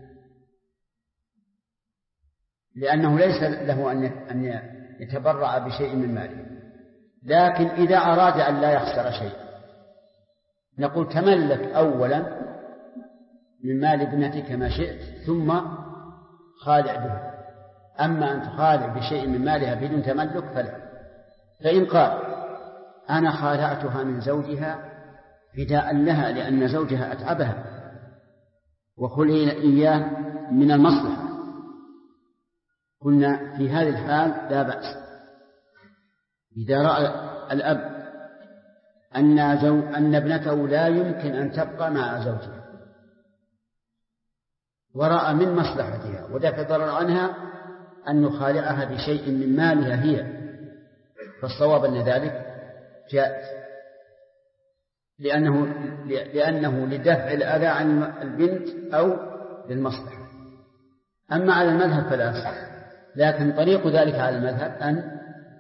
لأنه ليس له أن يتبرع بشيء من ماله. لكن إذا أراد أن لا يخسر شيء نقول: تملك أولا من مال ابنتك ما شئت ثم خالع به. أما أن تخالع بشيء من مالها بدون تملك فلا. فإن قال: أنا خالعتها من زوجها فداء لها لأن زوجها أتعبها وخلي إياه من المصلحة، قلنا في هذه الحال لا بأس. إذا رأى الأب أن ابنته لا يمكن أن تبقى مع زوجها ورأى من مصلحتها ودفع ضرر عنها أن يخالعها بشيء من مالها هي، فالصواب أن ذلك جائز، لأنه لدفع الأذى عن البنت أو للمصلحة. أما على المذهب فلا أصح، لكن طريق ذلك على المذهب أن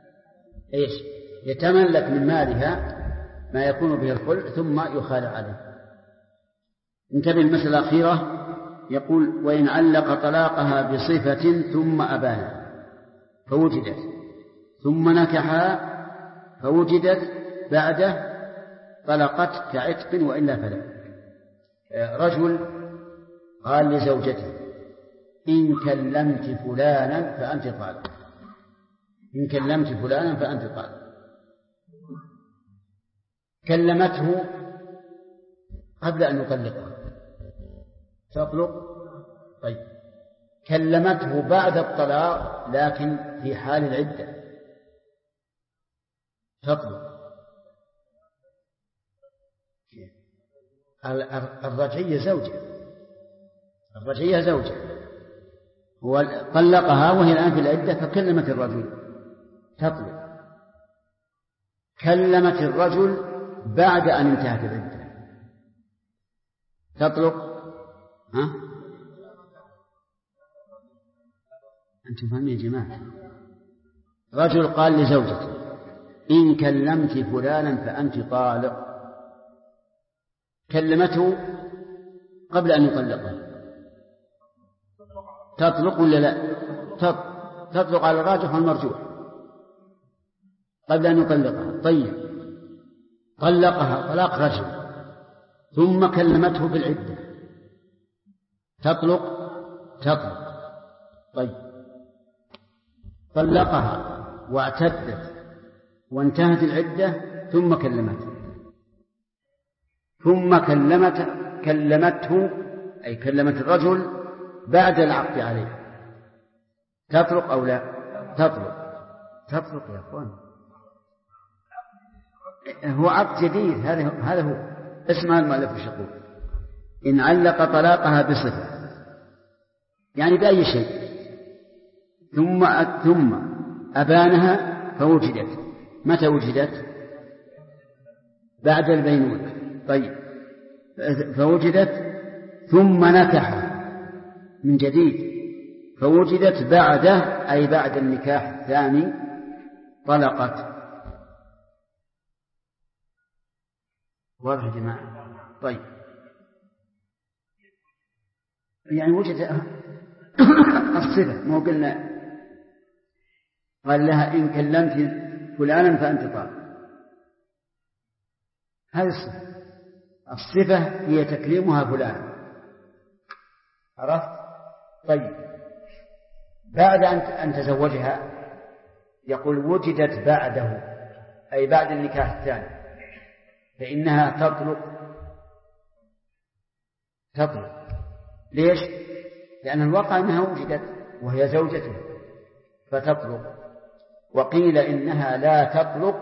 يتملك من مالها ما يكون به الخلع ثم يخالع عليه. انتبه المسألة الأخيرة، يقول: وإن علق طلاقها بصفة ثم أبانها فوجدت ثم نكحها فوجدت بعده طلقت كعتق وإلا فلا. رجل قال لزوجته: إن كلمت فلانا فأنت طالق، إن كلمت فلانا فأنت طالق. كلمته قبل أن يطلقها تطلق. طيب كلمته بعد الطلاق لكن في حال العدة تطلق. الرجعية زوجة هو طلقها وهي الآن في العدة فكلمت الرجل تطلق. كلمت الرجل بعد أن انتهت العدة تطلق. ها؟ أنتم فاهمين يا جماعة؟ رجل قال لزوجته إن كلمت فلانا فأنت طالق، كلمته قبل أن يطلقها، تطلق ولا لا؟ تطلق على الراجح والمرجوح قبل أن يطلقها. طيب طلقها طلاق رجل ثم كلمته بالعدة تطلق. طيب طلقها واعتدت وانتهت العدة ثم كلمته أي كلمت الرجل بعد العقد عليه، تطلق أو لا؟ تطلق يا أخوان، هو عقد جديد. هذا هو اسمه المؤلف الشقوق. إن علق طلاقها بصفة يعني بأي شيء ثم أبانها فوجدت. متى وجدت؟ بعد البينونة. طيب فوجدت ثم نكح من جديد فوجدت بعده أي بعد النكاح الثاني طلقت. واضح يا جماعة؟ طيب يعني وجد الصفة، مو قلنا قال لها إن كلمت فلانا فأنت طالق، هذه الصفة هي تكليمها فلان، عرفت؟ طيب بعد أن تزوجها يقول وجدت بعده أي بعد النكاح الثاني فإنها تطلق. ليش؟ لأن الواقع أنها وجدت وهي زوجته فتطلق. وقيل إنها لا تطلق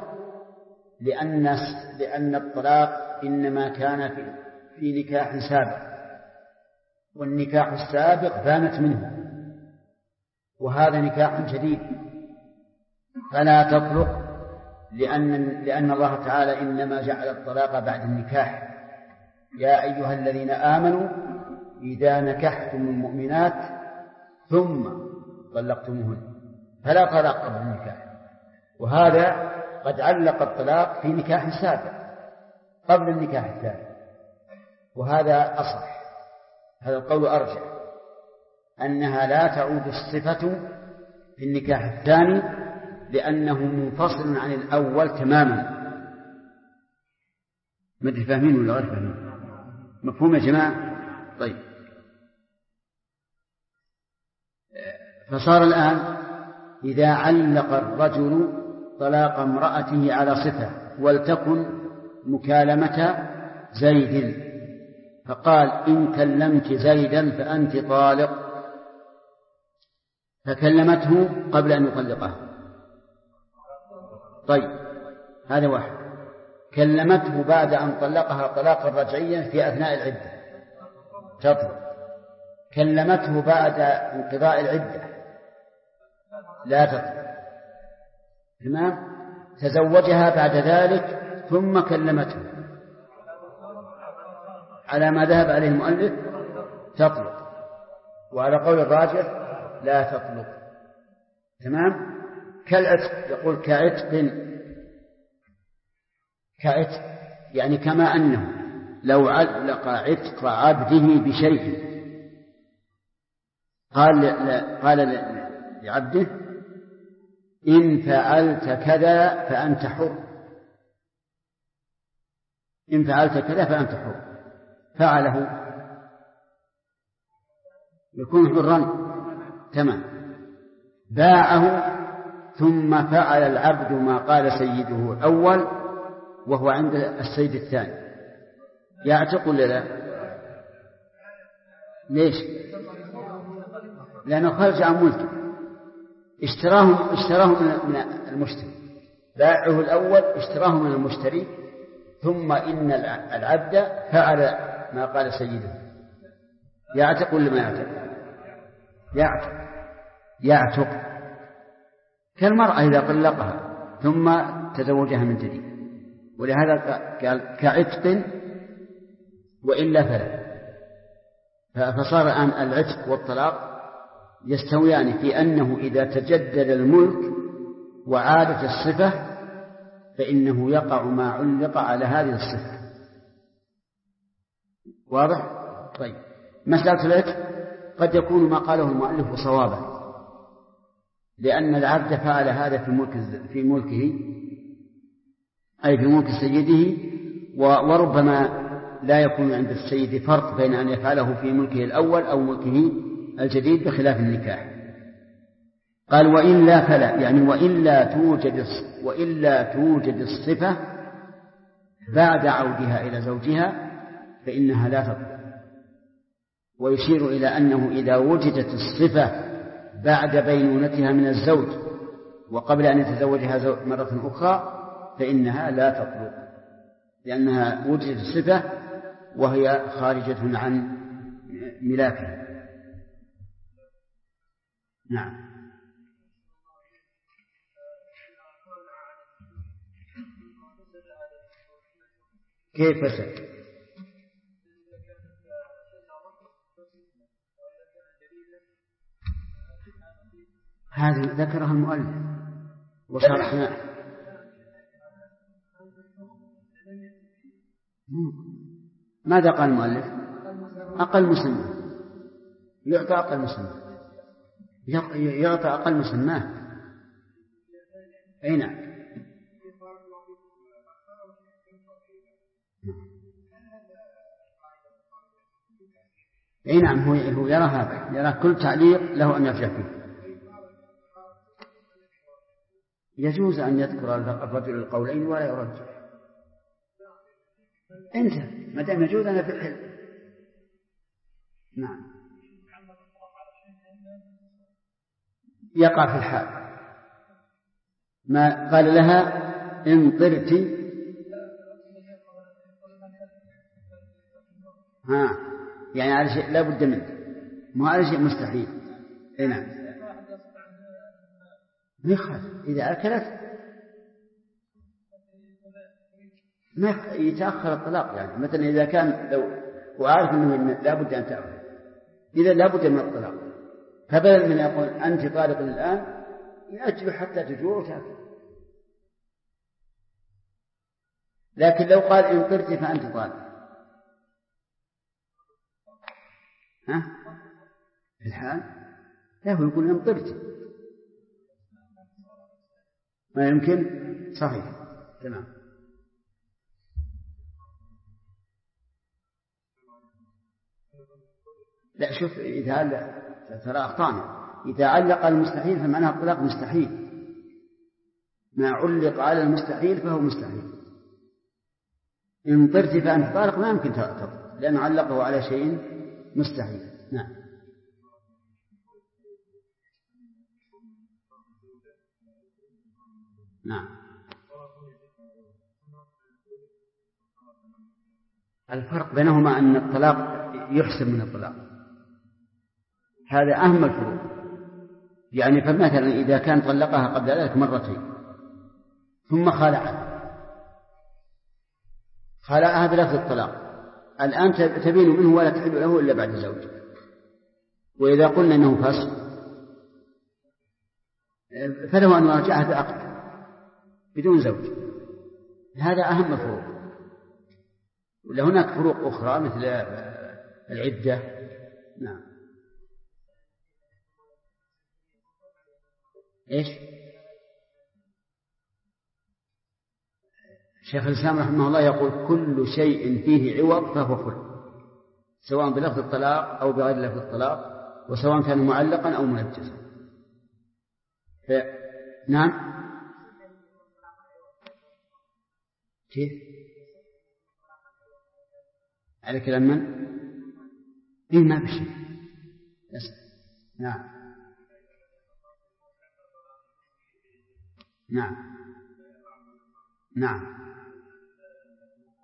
لأن الطلاق إنما كان في نكاح سابق، والنكاح السابق بانت منه وهذا نكاح جديد، فلا تطلق لأن الله تعالى إنما جعل الطلاق بعد النكاح. يا أيها الذين آمنوا إذا نكحتم المؤمنات ثم طلقتموهن فلا طلاق قبل النكاح، وهذا قد علق الطلاق في نكاح سابق قبل النكاح الثاني، وهذا أصح، هذا القول أرجح أنها لا تعود الصفة في النكاح الثاني لأنه منفصل عن الأول تماما. ما أدري فاهمين ولا غير فاهمين؟ مفهوم يا جماعة؟ طيب فصار الآن إذا علق الرجل طلاق امرأته على صفة ولتكن مكالمة زيد فقال إن كلمت زيدا فأنت طالق، فكلمته قبل أن يطلقه. طيب هذا واحد. كلمته بعد أن طلقها طلاقا رجعيا في أثناء العدة تطلق. كلمته بعد انقضاء العدة لا تطلق. تمام؟ تزوجها بعد ذلك ثم كلمته على ما ذهب عليه المؤلف تطلق، وعلى قول الراجح لا تطلق. تمام؟ كالعتق، يقول كعتق يعني كما أنه لو علق عتق عبده بشيء قال لعبده إن فعلت كذا فأنت حر، إن فعلت كذا فأنت حر، فعله يكون حرا. تمام. باعه ثم فعل العبد ما قال سيده الأول وهو عند السيد الثاني، يعتق ولا لا؟ ليش؟ لأنه خرج عن ملكه، اشتراه من المشتري، باعه الأول اشتراه من المشتري ثم إن العبد فعل ما قال سيده، يعتق ولا ما يعتق؟ يعتق كالمرأة إذا طلقها ثم تزوجها من جديد، ولهذا قال كعتق وإلا فلا. فصار الآن العتق والطلاق يستويان في أنه إذا تجدد الملك وعادت الصفة فإنه يقع ما علق على هذه الصفة. واضح؟ طيب، مسألة العتق قد يكون ما قاله المؤلف صوابا، لأن العبد فعل هذا في ملكه أي في ملك سيده، وربما لا يكون عند السيد فرق بين أن يفعله في ملكه الأول أو ملكه الجديد بخلاف النكاح. قال وإلا فلا، يعني وإلا توجد الصفة بعد عودها إلى زوجها فإنها لا تطلق. ويشير إلى أنه إذا وجدت الصفة بعد بينونتها من الزوج وقبل أن يتزوجها مرة أخرى فإنها لا تطلق، لأنها وجدت الصفة وهي خارجة عن ملاكها. نعم. كيف فسد؟ هذه ذكرها المؤلف وشرحنا. ماذا قال المؤلف؟ أقل مسمى، يعطى أقل مسمى، يعطى أقل مسمى. أي نعم. أي نعم، هو يرى هذا، يرى كل تعليق له أن يرجع فيه. يجوز أن يذكر الرجل القولين ولا يرجع. أنت ما دام يجوز أنا في الحل. نعم. يقع في الحال. ما قال لها إن طرت يعني على شيء لا بد منه، ما على شيء مستحيل. نعم. إذا أكلت ما يتأخر الطلاق، يعني مثلا إذا كان لو وعارف أنه لا بد أن تأكل إذا لا بد من الطلاق، فبدل من يقول أنت طالق الآن يأجل حتى تجوع وتأكل. لكن لو قال إن طرت فأنت طالق في الحال لا، هو يقول إن طرت ما يمكن. صحيح. تمام. لا شوف، إذا ترى أخطأنا، إذا علق المستحيل فمعناه الطلاق مستحيل، ما علق على المستحيل فهو مستحيل. إن طرت فأنت طالق ما يمكن تطلق لأنه علقه على شيء مستحيل. نعم. نعم. الفرق بينهما أن الطلاق يحسب من الطلاق، هذا أهم الفروق. يعني فمثلا إذا كان طلقها قبل ذلك مرتين ثم خلعها بلفظ الطلاق، الآن تبين منه ولا تحل له إلا بعد زوج. وإذا قلنا أنه فسق فله أن يرجعها بعقد بدون زوج. هذا أهم الفروق. ولا هناك فروق أخرى مثل العدة. نعم. إيش؟ شيخ الإسلام رحمه الله يقول كل شيء فيه عوض فهو خلع، سواء بلفظ الطلاق أو بغير لفظ الطلاق، وسواء كان معلقا أو منجزا. نعم. كيف؟ على كلام من؟ إيه ما بشيء. نعم. نعم. نعم.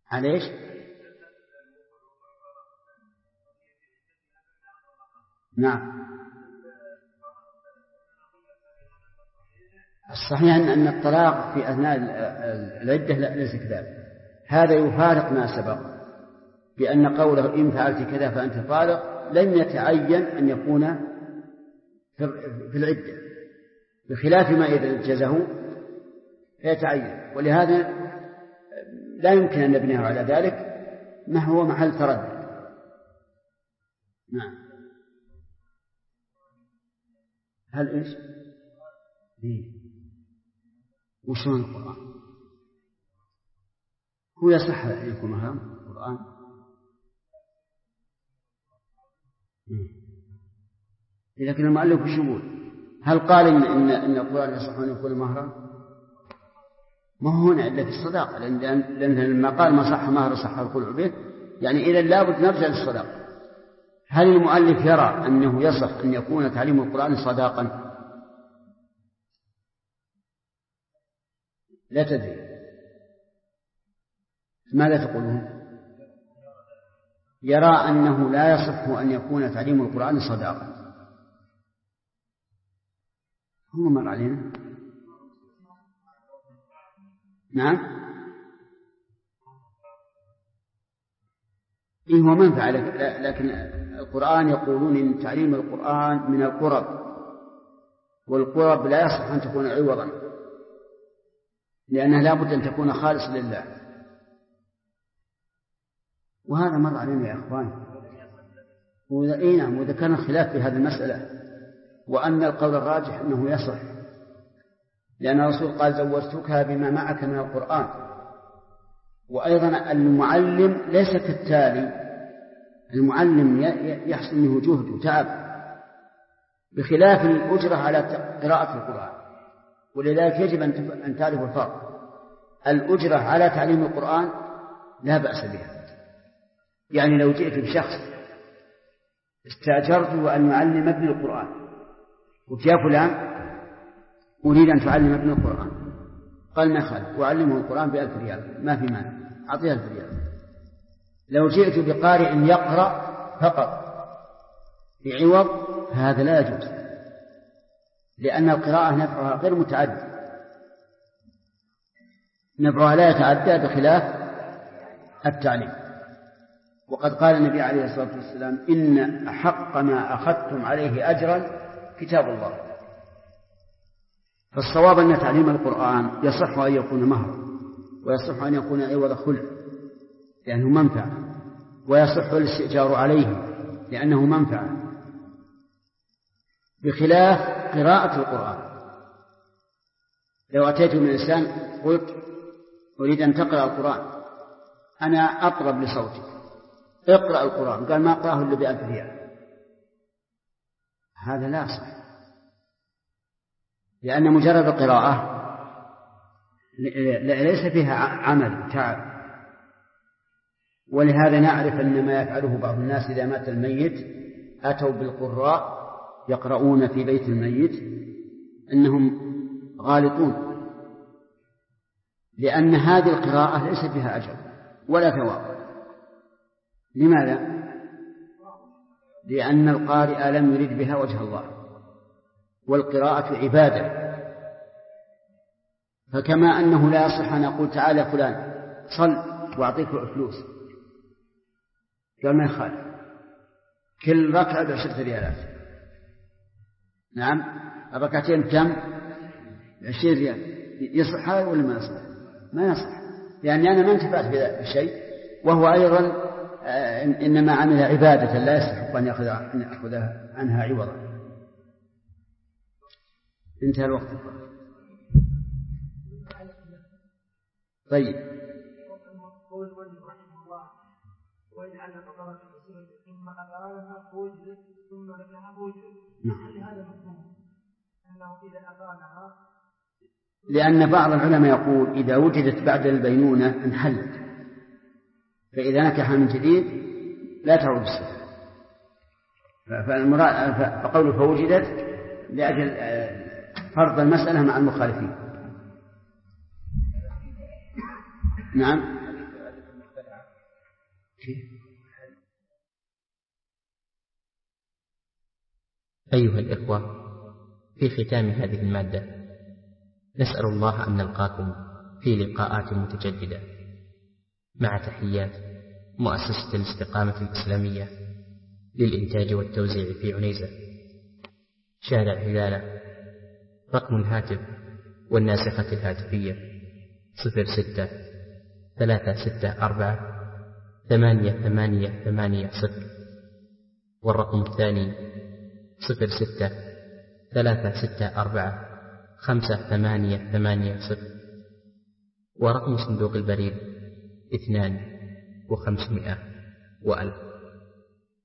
على إيش؟ نعم. الصحيح أن الطلاق في أثناء العدة ليس كذلك، هذا يفارق ما سبق بأن قوله إن فعلت كذا فأنت طالق لم يتعين أن يكون في العدة، بخلاف ما إذا جزه فيتعين، ولهذا لا يمكن أن نبنيه على ذلك ما هو محل تردد. نعم. هل إيش؟ وشون القرآن هو يصح يكون مهام القرآن؟ إذا كان المؤلف وش يقول؟ هل قال إن القرآن يصح أن يكون مهرا؟ ما هو هنا إلا في الصداقة، لأن لما قال ما صح مهر صح الخلع به، يعني إذا لابد نرجع للصداقة. هل المؤلف يرى أنه يصح أن يكون تعليم القرآن صداقا؟ لا تدري، ماذا تقولون؟ يرى أنه لا يصح أن يكون تعليم القرآن صداقا. هو مر علينا. نعم. إيه هو منفعة، لكن القرآن يقولون إن تعليم القرآن من القرب، والقرب لا يصح أن تكون عوضا، لأنها لا بد أن تكون خالصة لله، وهذا مر علينا يا أخوان. نعم، وإذا كان الخلاف في هذه المسألة، وأن القول الراجح أنه يصح، لأن الرسول قال زوجتك بما معك من القرآن. وأيضا المعلم ليس كالتالي، المعلم يحصل منه جهد وتعب بخلاف الأجرة على قراءة القرآن، ولذلك يجب أن تعرف الفرق. الأجرة على تعليم القرآن لا بأس بها، يعني لو جئت بشخص استأجرته أن يعلم ابن القرآن، قلت يا فلان أريد أن تعلم ابن القرآن، قال ما خالف وأعلمه القرآن ب1000 ريال، ما في مانع، أعطيه 1000 ريال. لو جئت بقارئ يقرأ فقط بعوض هذا لا يجوز، لأن القراءة نفعها غير متعدد، نفعها لا يتعدى بخلاف التعليم. وقد قال النبي عليه الصلاة والسلام إن أحق ما أخذتم عليه أجرا كتاب الله. فالصواب أن تعليم القرآن يصح أن يكون مهر، ويصح أن يكون عوض خلع لأنه منفعة، ويصح الاستئجار عليه لأنه منفعة، بخلاف قراءة القرآن. لو أتيت من إنسان قلت أريد أن تقرأ القرآن، أنا أقرب لصوتك، اقرأ القرآن، قال ما أقرأه إلا ب1000 ريال، هذا لا صح، لأن مجرد القراءة ليس فيها عمل تعب. ولهذا نعرف أن ما يفعله بعض الناس إذا مات الميت أتوا بالقراء يقرؤون في بيت الميت، أنهم غالطون، لأن هذه القراءة ليس فيها أجر ولا ثواب. لماذا؟ لأن القارئ لم يرد بها وجه الله، والقراءة عبادة. فكما أنه لا يصح أن أقول تعالى فلان صل وأعطيك فلوس، قال ما يخالف، كل ركعة ب10 ريالات. نعم، الركعتين كم؟ 20 ريال. يصح هذا ولا ما يصح؟ ما يصح، لأني أنا ما انتفعت بشيء، وهو أيضا إنما عمل عبادة لا يستحق أن يأخذ عنها عوضا. انتهى الوقت. طيب. لأن بعض العلماء يقول إذا وجدت بعد البينونة انحلت، فإذا نكح من جديد لا تعود الصفة. فقوله فوجدت لأجل فرض المسألة مع المخالفين. نعم. أيها الإخوة، في ختام هذه المادة نسأل الله أن نلقاكم في لقاءات متجددة، مع تحيات مؤسسة الاستقامة الإسلامية للإنتاج والتوزيع في عنيزة، شارع هلالة. رقم الهاتف والناسخة الهاتفية 06-364-8880، والرقم الثاني 06-364-5880، ورقم صندوق البريد 2500 و1000.